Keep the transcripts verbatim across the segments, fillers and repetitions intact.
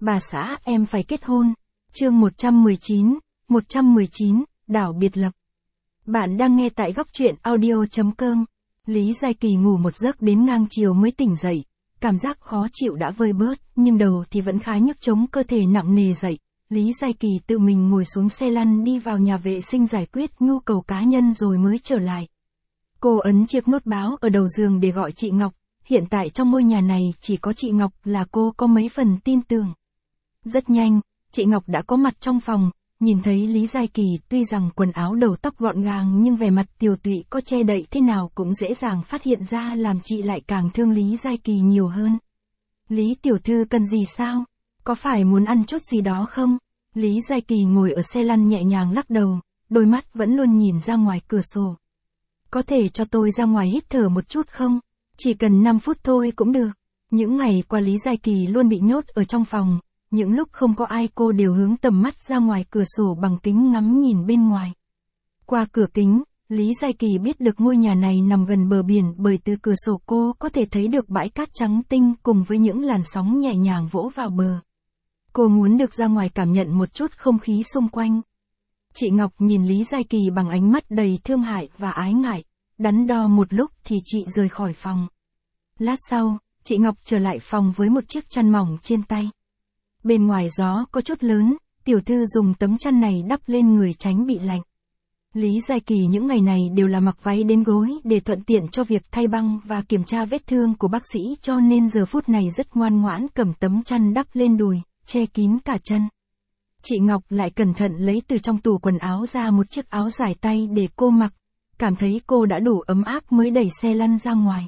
Bà xã em phải kết hôn. Chương một trăm mười chín, một trăm mười chín, đảo biệt lập. Bạn đang nghe tại góc truyện audio chấm com. Lý Giai Kỳ ngủ một giấc đến ngang chiều mới tỉnh dậy, cảm giác khó chịu đã vơi bớt, nhưng đầu thì vẫn khá nhức chống cơ thể nặng nề dậy. Lý Giai Kỳ tự mình ngồi xuống xe lăn đi vào nhà vệ sinh giải quyết nhu cầu cá nhân rồi mới trở lại. Cô ấn chiếc nút báo ở đầu giường để gọi chị Ngọc, hiện tại trong ngôi nhà này chỉ có chị Ngọc là cô có mấy phần tin tưởng. Rất nhanh, chị Ngọc đã có mặt trong phòng, nhìn thấy Lý Giai Kỳ tuy rằng quần áo đầu tóc gọn gàng nhưng vẻ mặt tiều tụy có che đậy thế nào cũng dễ dàng phát hiện ra, làm chị lại càng thương Lý Giai Kỳ nhiều hơn. Lý tiểu thư cần gì sao? Có phải muốn ăn chút gì đó không? Lý Giai Kỳ ngồi ở xe lăn nhẹ nhàng lắc đầu, đôi mắt vẫn luôn nhìn ra ngoài cửa sổ. Có thể cho tôi ra ngoài hít thở một chút không? Chỉ cần năm phút thôi cũng được. Những ngày qua Lý Giai Kỳ luôn bị nhốt ở trong phòng, những lúc không có ai cô đều hướng tầm mắt ra ngoài cửa sổ bằng kính ngắm nhìn bên ngoài. Qua cửa kính, Lý Giai Kỳ biết được ngôi nhà này nằm gần bờ biển, bởi từ cửa sổ cô có thể thấy được bãi cát trắng tinh cùng với những làn sóng nhẹ nhàng vỗ vào bờ. Cô muốn được ra ngoài cảm nhận một chút không khí xung quanh. Chị Ngọc nhìn Lý Giai Kỳ bằng ánh mắt đầy thương hại và ái ngại, đắn đo một lúc thì chị rời khỏi phòng. Lát sau, chị Ngọc trở lại phòng với một chiếc chăn mỏng trên tay. Bên ngoài gió có chút lớn, tiểu thư dùng tấm chăn này đắp lên người tránh bị lạnh. Lý Giai Kỳ những ngày này đều là mặc váy đến gối để thuận tiện cho việc thay băng và kiểm tra vết thương của bác sĩ, cho nên giờ phút này rất ngoan ngoãn cầm tấm chăn đắp lên đùi, che kín cả chân. Chị Ngọc lại cẩn thận lấy từ trong tủ quần áo ra một chiếc áo dài tay để cô mặc, cảm thấy cô đã đủ ấm áp mới đẩy xe lăn ra ngoài.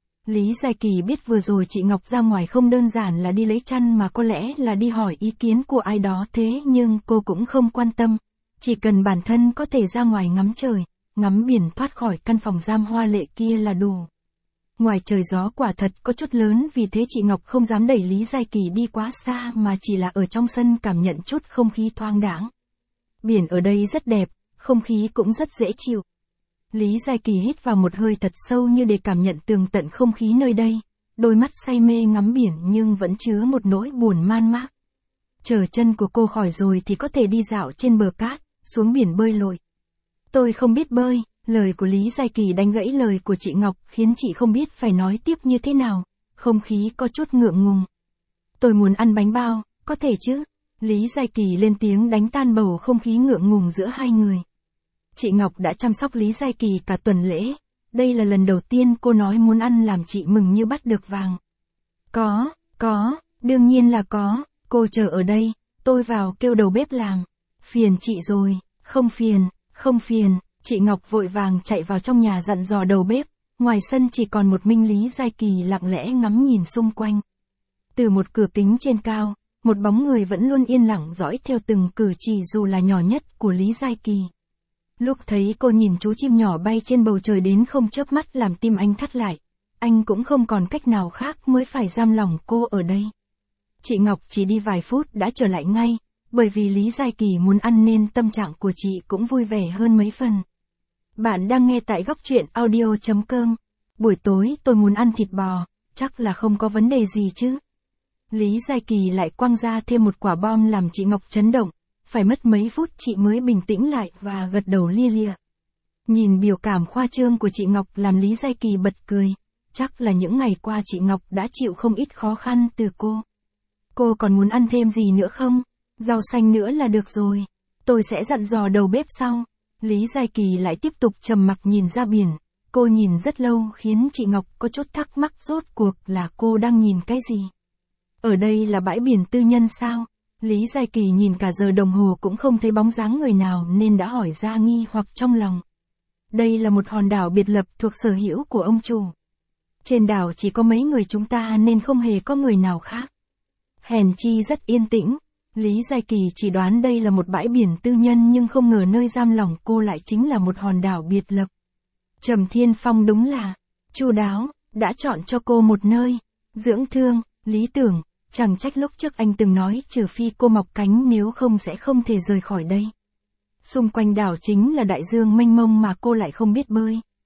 Lý Giai Kỳ biết vừa rồi chị Ngọc ra ngoài không đơn giản là đi lấy chăn mà có lẽ là đi hỏi ý kiến của ai đó, thế nhưng cô cũng không quan tâm, chỉ cần bản thân có thể ra ngoài ngắm trời, ngắm biển, thoát khỏi căn phòng giam hoa lệ kia là đủ. Ngoài trời gió quả thật có chút lớn, vì thế chị Ngọc không dám đẩy Lý Giai Kỳ đi quá xa mà chỉ là ở trong sân cảm nhận chút không khí thoáng đãng. Biển ở đây rất đẹp, không khí cũng rất dễ chịu. Lý Giai Kỳ hít vào một hơi thật sâu như để cảm nhận tường tận không khí nơi đây, đôi mắt say mê ngắm biển nhưng vẫn chứa một nỗi buồn man mác. Chờ chân của cô khỏi rồi thì có thể đi dạo trên bờ cát, xuống biển bơi lội. Tôi không biết bơi. Lời của Lý Giai Kỳ đánh gãy lời của chị Ngọc, khiến chị không biết phải nói tiếp như thế nào, không khí có chút ngượng ngùng. Tôi muốn ăn bánh bao, có thể chứ? Lý Giai Kỳ lên tiếng đánh tan bầu không khí ngượng ngùng giữa hai người. Chị Ngọc đã chăm sóc Lý Giai Kỳ cả tuần lễ, đây là lần đầu tiên cô nói muốn ăn làm chị mừng như bắt được vàng. Có, có, đương nhiên là có, cô chờ ở đây, tôi vào kêu đầu bếp làm. Phiền chị rồi, không phiền, không phiền. Chị Ngọc vội vàng chạy vào trong nhà dặn dò đầu bếp, ngoài sân chỉ còn một mình Lý Giai Kỳ lặng lẽ ngắm nhìn xung quanh. Từ một cửa kính trên cao, một bóng người vẫn luôn yên lặng dõi theo từng cử chỉ dù là nhỏ nhất của Lý Giai Kỳ. Lúc thấy cô nhìn chú chim nhỏ bay trên bầu trời đến không chớp mắt làm tim anh thắt lại, anh cũng không còn cách nào khác mới phải giam lòng cô ở đây. Chị Ngọc chỉ đi vài phút đã trở lại ngay, bởi vì Lý Giai Kỳ muốn ăn nên tâm trạng của chị cũng vui vẻ hơn mấy phần. Bạn đang nghe tại góc truyện audio chấm com. Buổi tối tôi muốn ăn thịt bò, chắc là không có vấn đề gì chứ? Lý Giai Kỳ lại quăng ra thêm một quả bom làm chị Ngọc chấn động, phải mất mấy phút chị mới bình tĩnh lại và gật đầu lia lịa. Nhìn biểu cảm khoa trương của chị Ngọc làm Lý Giai Kỳ bật cười, chắc là những ngày qua chị Ngọc đã chịu không ít khó khăn từ cô. Cô còn muốn ăn thêm gì nữa không? Rau xanh nữa là được rồi, tôi sẽ dặn dò đầu bếp sau. Lý Giai Kỳ lại tiếp tục trầm mặc nhìn ra biển, cô nhìn rất lâu khiến chị Ngọc có chút thắc mắc rốt cuộc là cô đang nhìn cái gì. Ở đây là bãi biển tư nhân sao? Lý Giai Kỳ nhìn cả giờ đồng hồ cũng không thấy bóng dáng người nào nên đã hỏi ra nghi hoặc trong lòng. Đây là một hòn đảo biệt lập thuộc sở hữu của ông chủ. Trên đảo chỉ có mấy người chúng ta nên không hề có người nào khác. Hèn chi rất yên tĩnh. Lý Giai Kỳ chỉ đoán đây là một bãi biển tư nhân nhưng không ngờ nơi giam lỏng cô lại chính là một hòn đảo biệt lập. Trầm Thiên Phong đúng là chu đáo, đã chọn cho cô một nơi dưỡng thương, lý tưởng, chẳng trách lúc trước anh từng nói trừ phi cô mọc cánh nếu không sẽ không thể rời khỏi đây. Xung quanh đảo chính là đại dương mênh mông mà cô lại không biết bơi.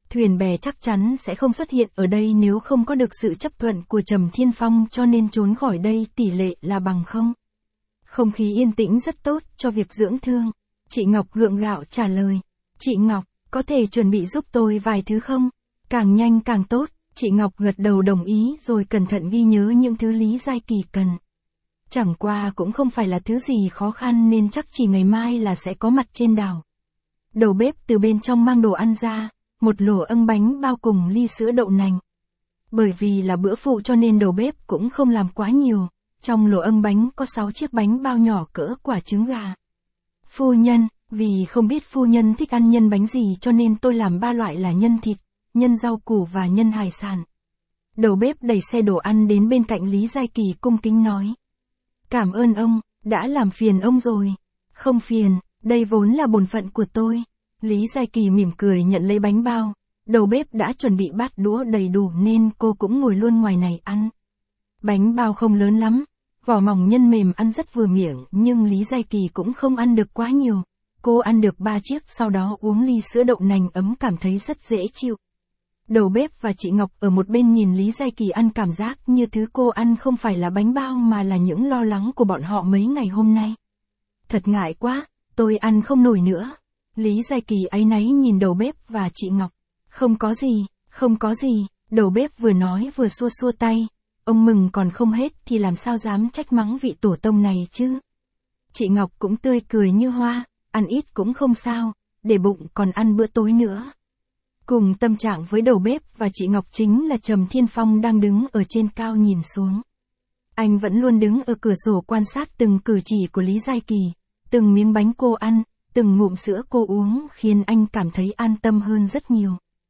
Thuyền bè chắc chắn sẽ không xuất hiện ở đây nếu không có được sự chấp thuận của Trầm Thiên Phong, cho nên trốn khỏi đây tỷ lệ là bằng không. Không khí yên tĩnh rất tốt cho việc dưỡng thương. Chị Ngọc gượng gạo trả lời. Chị Ngọc, có thể chuẩn bị giúp tôi vài thứ không? Càng nhanh càng tốt. Chị Ngọc gật đầu đồng ý rồi cẩn thận ghi nhớ những thứ Lý Giai Kỳ cần. Chẳng qua cũng không phải là thứ gì khó khăn nên chắc chỉ ngày mai là sẽ có mặt trên đảo. Đầu bếp từ bên trong mang đồ ăn ra, một lỗ âng bánh bao cùng ly sữa đậu nành. Bởi vì là bữa phụ cho nên đầu bếp cũng không làm quá nhiều, trong lỗ âng bánh có sáu chiếc bánh bao nhỏ cỡ quả trứng gà. Phu nhân, vì không biết phu nhân thích ăn nhân bánh gì cho nên tôi làm ba loại là nhân thịt, nhân rau củ và nhân hải sản. Đầu bếp đẩy xe đồ ăn đến bên cạnh Lý Giai Kỳ cung kính nói. Cảm ơn ông, đã làm phiền ông rồi. Không phiền, đây vốn là bổn phận của tôi. Lý Giai Kỳ mỉm cười nhận lấy bánh bao. Đầu bếp đã chuẩn bị bát đũa đầy đủ nên cô cũng ngồi luôn ngoài này ăn. Bánh bao không lớn lắm, vỏ mỏng nhân mềm ăn rất vừa miệng nhưng Lý Giai Kỳ cũng không ăn được quá nhiều. Cô ăn được ba chiếc sau đó uống ly sữa đậu nành ấm cảm thấy rất dễ chịu. Đầu bếp và chị Ngọc ở một bên nhìn Lý Giai Kỳ ăn cảm giác như thứ cô ăn không phải là bánh bao mà là những lo lắng của bọn họ mấy ngày hôm nay. Thật ngại quá, tôi ăn không nổi nữa. Lý Giai Kỳ áy náy nhìn đầu bếp và chị Ngọc. Không có gì, không có gì, đầu bếp vừa nói vừa xua xua tay. Ông mừng còn không hết thì làm sao dám trách mắng vị tổ tông này chứ. Chị Ngọc cũng tươi cười như hoa, ăn ít cũng không sao, để bụng còn ăn bữa tối nữa. Cùng tâm trạng với đầu bếp và chị Ngọc chính là Trầm Thiên Phong đang đứng ở trên cao nhìn xuống. Anh vẫn luôn đứng ở cửa sổ quan sát từng cử chỉ của Lý Giai Kỳ, từng miếng bánh cô ăn, từng ngụm sữa cô uống khiến anh cảm thấy an tâm hơn rất nhiều.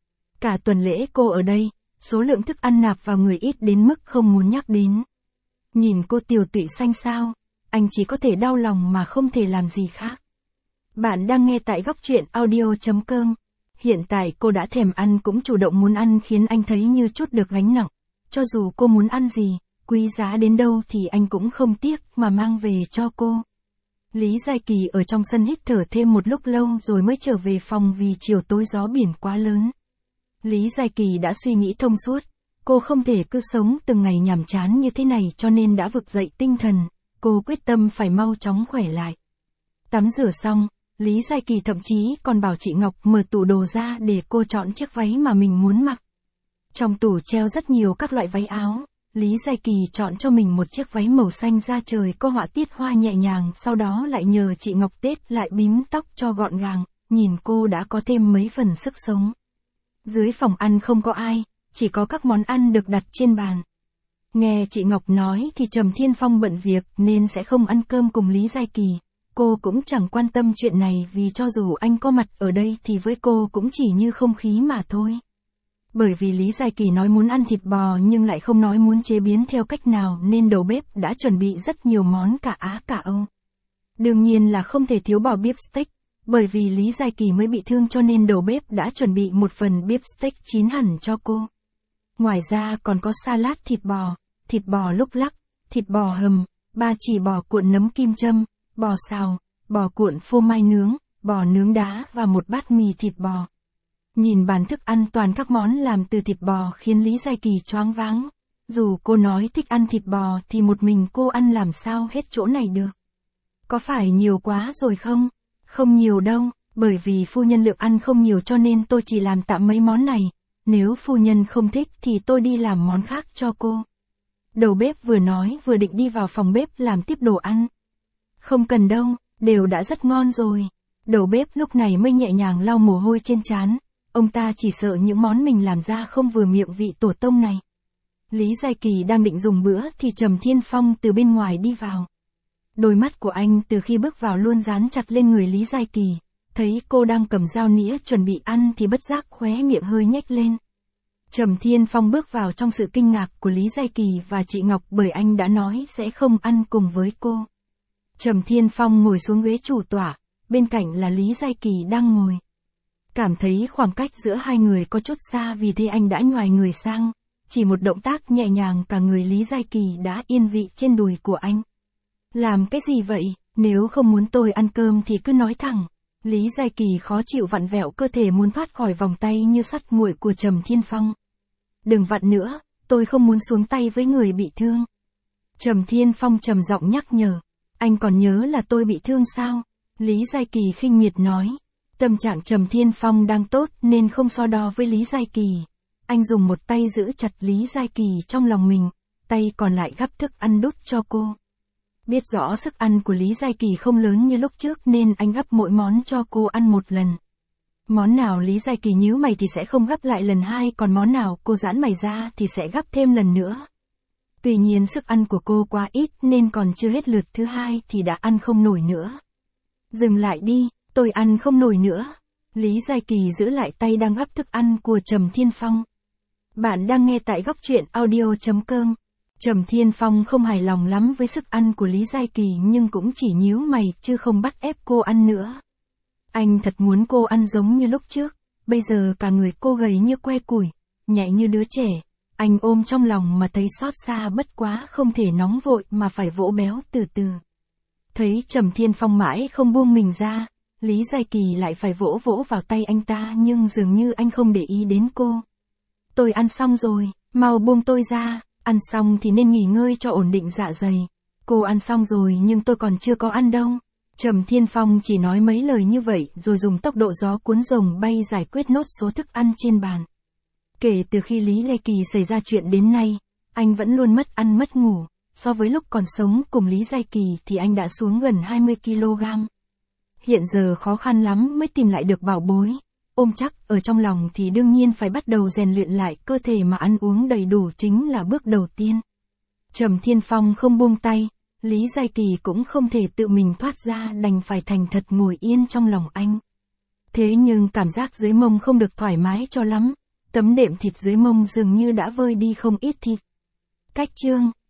Cả tuần lễ cô ở đây, số lượng thức ăn nạp vào người ít đến mức không muốn nhắc đến. Nhìn cô tiều tụy xanh xao, anh chỉ có thể đau lòng mà không thể làm gì khác. Bạn đang nghe tại góc truyện audio chấm com. Hiện tại cô đã thèm ăn cũng chủ động muốn ăn khiến anh thấy như chút được gánh nặng. Cho dù cô muốn ăn gì, quý giá đến đâu thì anh cũng không tiếc mà mang về cho cô. Lý Giai Kỳ ở trong sân hít thở thêm một lúc lâu rồi mới trở về phòng vì chiều tối gió biển quá lớn. Lý Giai Kỳ đã suy nghĩ thông suốt, cô không thể cứ sống từng ngày nhàm chán như thế này cho nên đã vực dậy tinh thần, cô quyết tâm phải mau chóng khỏe lại. Tắm rửa xong, Lý Giai Kỳ thậm chí còn bảo chị Ngọc mở tủ đồ ra để cô chọn chiếc váy mà mình muốn mặc. Trong tủ treo rất nhiều các loại váy áo, Lý Giai Kỳ chọn cho mình một chiếc váy màu xanh da trời có họa tiết hoa nhẹ nhàng, sau đó lại nhờ chị Ngọc tết lại bím tóc cho gọn gàng, nhìn cô đã có thêm mấy phần sức sống. Dưới phòng ăn không có ai, chỉ có các món ăn được đặt trên bàn. Nghe chị Ngọc nói thì Trầm Thiên Phong bận việc nên sẽ không ăn cơm cùng Lý Giai Kỳ. Cô cũng chẳng quan tâm chuyện này vì cho dù anh có mặt ở đây thì với cô cũng chỉ như không khí mà thôi. Bởi vì Lý Giai Kỳ nói muốn ăn thịt bò nhưng lại không nói muốn chế biến theo cách nào nên đầu bếp đã chuẩn bị rất nhiều món cả Á cả Âu. Đương nhiên là không thể thiếu bò beef steak, bởi vì Lý Giai Kỳ mới bị thương cho nên đầu bếp đã chuẩn bị một phần beef steak chín hẳn cho cô. Ngoài ra còn có salad thịt bò, thịt bò lúc lắc, thịt bò hầm, ba chỉ bò cuộn nấm kim châm, bò xào, bò cuộn phô mai nướng, bò nướng đá và một bát mì thịt bò. Nhìn bàn thức ăn toàn các món làm từ thịt bò khiến Lý Giai Kỳ choáng váng. Dù cô nói thích ăn thịt bò thì một mình cô ăn làm sao hết chỗ này được. Có phải nhiều quá rồi không? Không nhiều đâu, bởi vì phu nhân lượng ăn không nhiều cho nên tôi chỉ làm tạm mấy món này. Nếu phu nhân không thích thì tôi đi làm món khác cho cô. Đầu bếp vừa nói vừa định đi vào phòng bếp làm tiếp đồ ăn. Không cần đâu, đều đã rất ngon rồi. Đầu bếp lúc này mới nhẹ nhàng lau mồ hôi trên trán. Ông ta chỉ sợ những món mình làm ra không vừa miệng vị tổ tông này. Lý Giai Kỳ đang định dùng bữa thì Trầm Thiên Phong từ bên ngoài đi vào. Đôi mắt của anh từ khi bước vào luôn dán chặt lên người Lý Giai Kỳ. Thấy cô đang cầm dao nĩa chuẩn bị ăn thì bất giác khóe miệng hơi nhếch lên. Trầm Thiên Phong bước vào trong sự kinh ngạc của Lý Giai Kỳ và chị Ngọc bởi anh đã nói sẽ không ăn cùng với cô. Trầm Thiên Phong ngồi xuống ghế chủ tọa, bên cạnh là Lý Giai Kỳ đang ngồi. Cảm thấy khoảng cách giữa hai người có chút xa vì thế anh đã nhoài người sang, chỉ một động tác nhẹ nhàng cả người Lý Giai Kỳ đã yên vị trên đùi của anh. Làm cái gì vậy, nếu không muốn tôi ăn cơm thì cứ nói thẳng. Lý Giai Kỳ khó chịu vặn vẹo cơ thể muốn thoát khỏi vòng tay như sắt nguội của Trầm Thiên Phong. Đừng vặn nữa, tôi không muốn xuống tay với người bị thương. Trầm Thiên Phong trầm giọng nhắc nhở. Anh còn nhớ là tôi bị thương sao? Lý Giai Kỳ khinh miệt nói. Tâm trạng Trầm Thiên Phong đang tốt nên không so đo với Lý Giai Kỳ. Anh dùng một tay giữ chặt Lý Giai Kỳ trong lòng mình, tay còn lại gắp thức ăn đút cho cô. Biết rõ sức ăn của Lý Giai Kỳ không lớn như lúc trước nên anh gắp mỗi món cho cô ăn một lần. Món nào Lý Giai Kỳ nhíu mày thì sẽ không gắp lại lần hai, còn món nào cô giãn mày ra thì sẽ gắp thêm lần nữa. Tuy nhiên sức ăn của cô quá ít nên còn chưa hết lượt thứ hai thì đã ăn không nổi nữa. Dừng lại đi, tôi ăn không nổi nữa. Lý Giai Kỳ giữ lại tay đang gắp thức ăn của Trầm Thiên Phong. Bạn đang nghe tại góc truyện audio chấm com. Trầm Thiên Phong không hài lòng lắm với sức ăn của Lý Giai Kỳ nhưng cũng chỉ nhíu mày chứ không bắt ép cô ăn nữa. Anh thật muốn cô ăn giống như lúc trước, bây giờ cả người cô gầy như que củi, nhạy như đứa trẻ. Anh ôm trong lòng mà thấy xót xa, bất quá không thể nóng vội mà phải vỗ béo từ từ. Thấy Trầm Thiên Phong mãi không buông mình ra, Lý Giai Kỳ lại phải vỗ vỗ vào tay anh ta nhưng dường như anh không để ý đến cô. Tôi ăn xong rồi, mau buông tôi ra, ăn xong thì nên nghỉ ngơi cho ổn định dạ dày. Cô ăn xong rồi nhưng tôi còn chưa có ăn đâu. Trầm Thiên Phong chỉ nói mấy lời như vậy rồi dùng tốc độ gió cuốn rồng bay giải quyết nốt số thức ăn trên bàn. Kể từ khi Lý Giai Kỳ xảy ra chuyện đến nay, anh vẫn luôn mất ăn mất ngủ. So với lúc còn sống cùng Lý Giai Kỳ thì anh đã xuống gần hai mươi ki lô gam. Hiện giờ khó khăn lắm mới tìm lại được bảo bối. Ôm chắc ở trong lòng thì đương nhiên phải bắt đầu rèn luyện lại cơ thể, mà ăn uống đầy đủ chính là bước đầu tiên. Trầm Thiên Phong không buông tay, Lý Giai Kỳ cũng không thể tự mình thoát ra, đành phải thành thật ngồi yên trong lòng anh. Thế nhưng cảm giác dưới mông không được thoải mái cho lắm, tấm đệm thịt dưới mông dường như đã vơi đi không ít thịt. Cách chương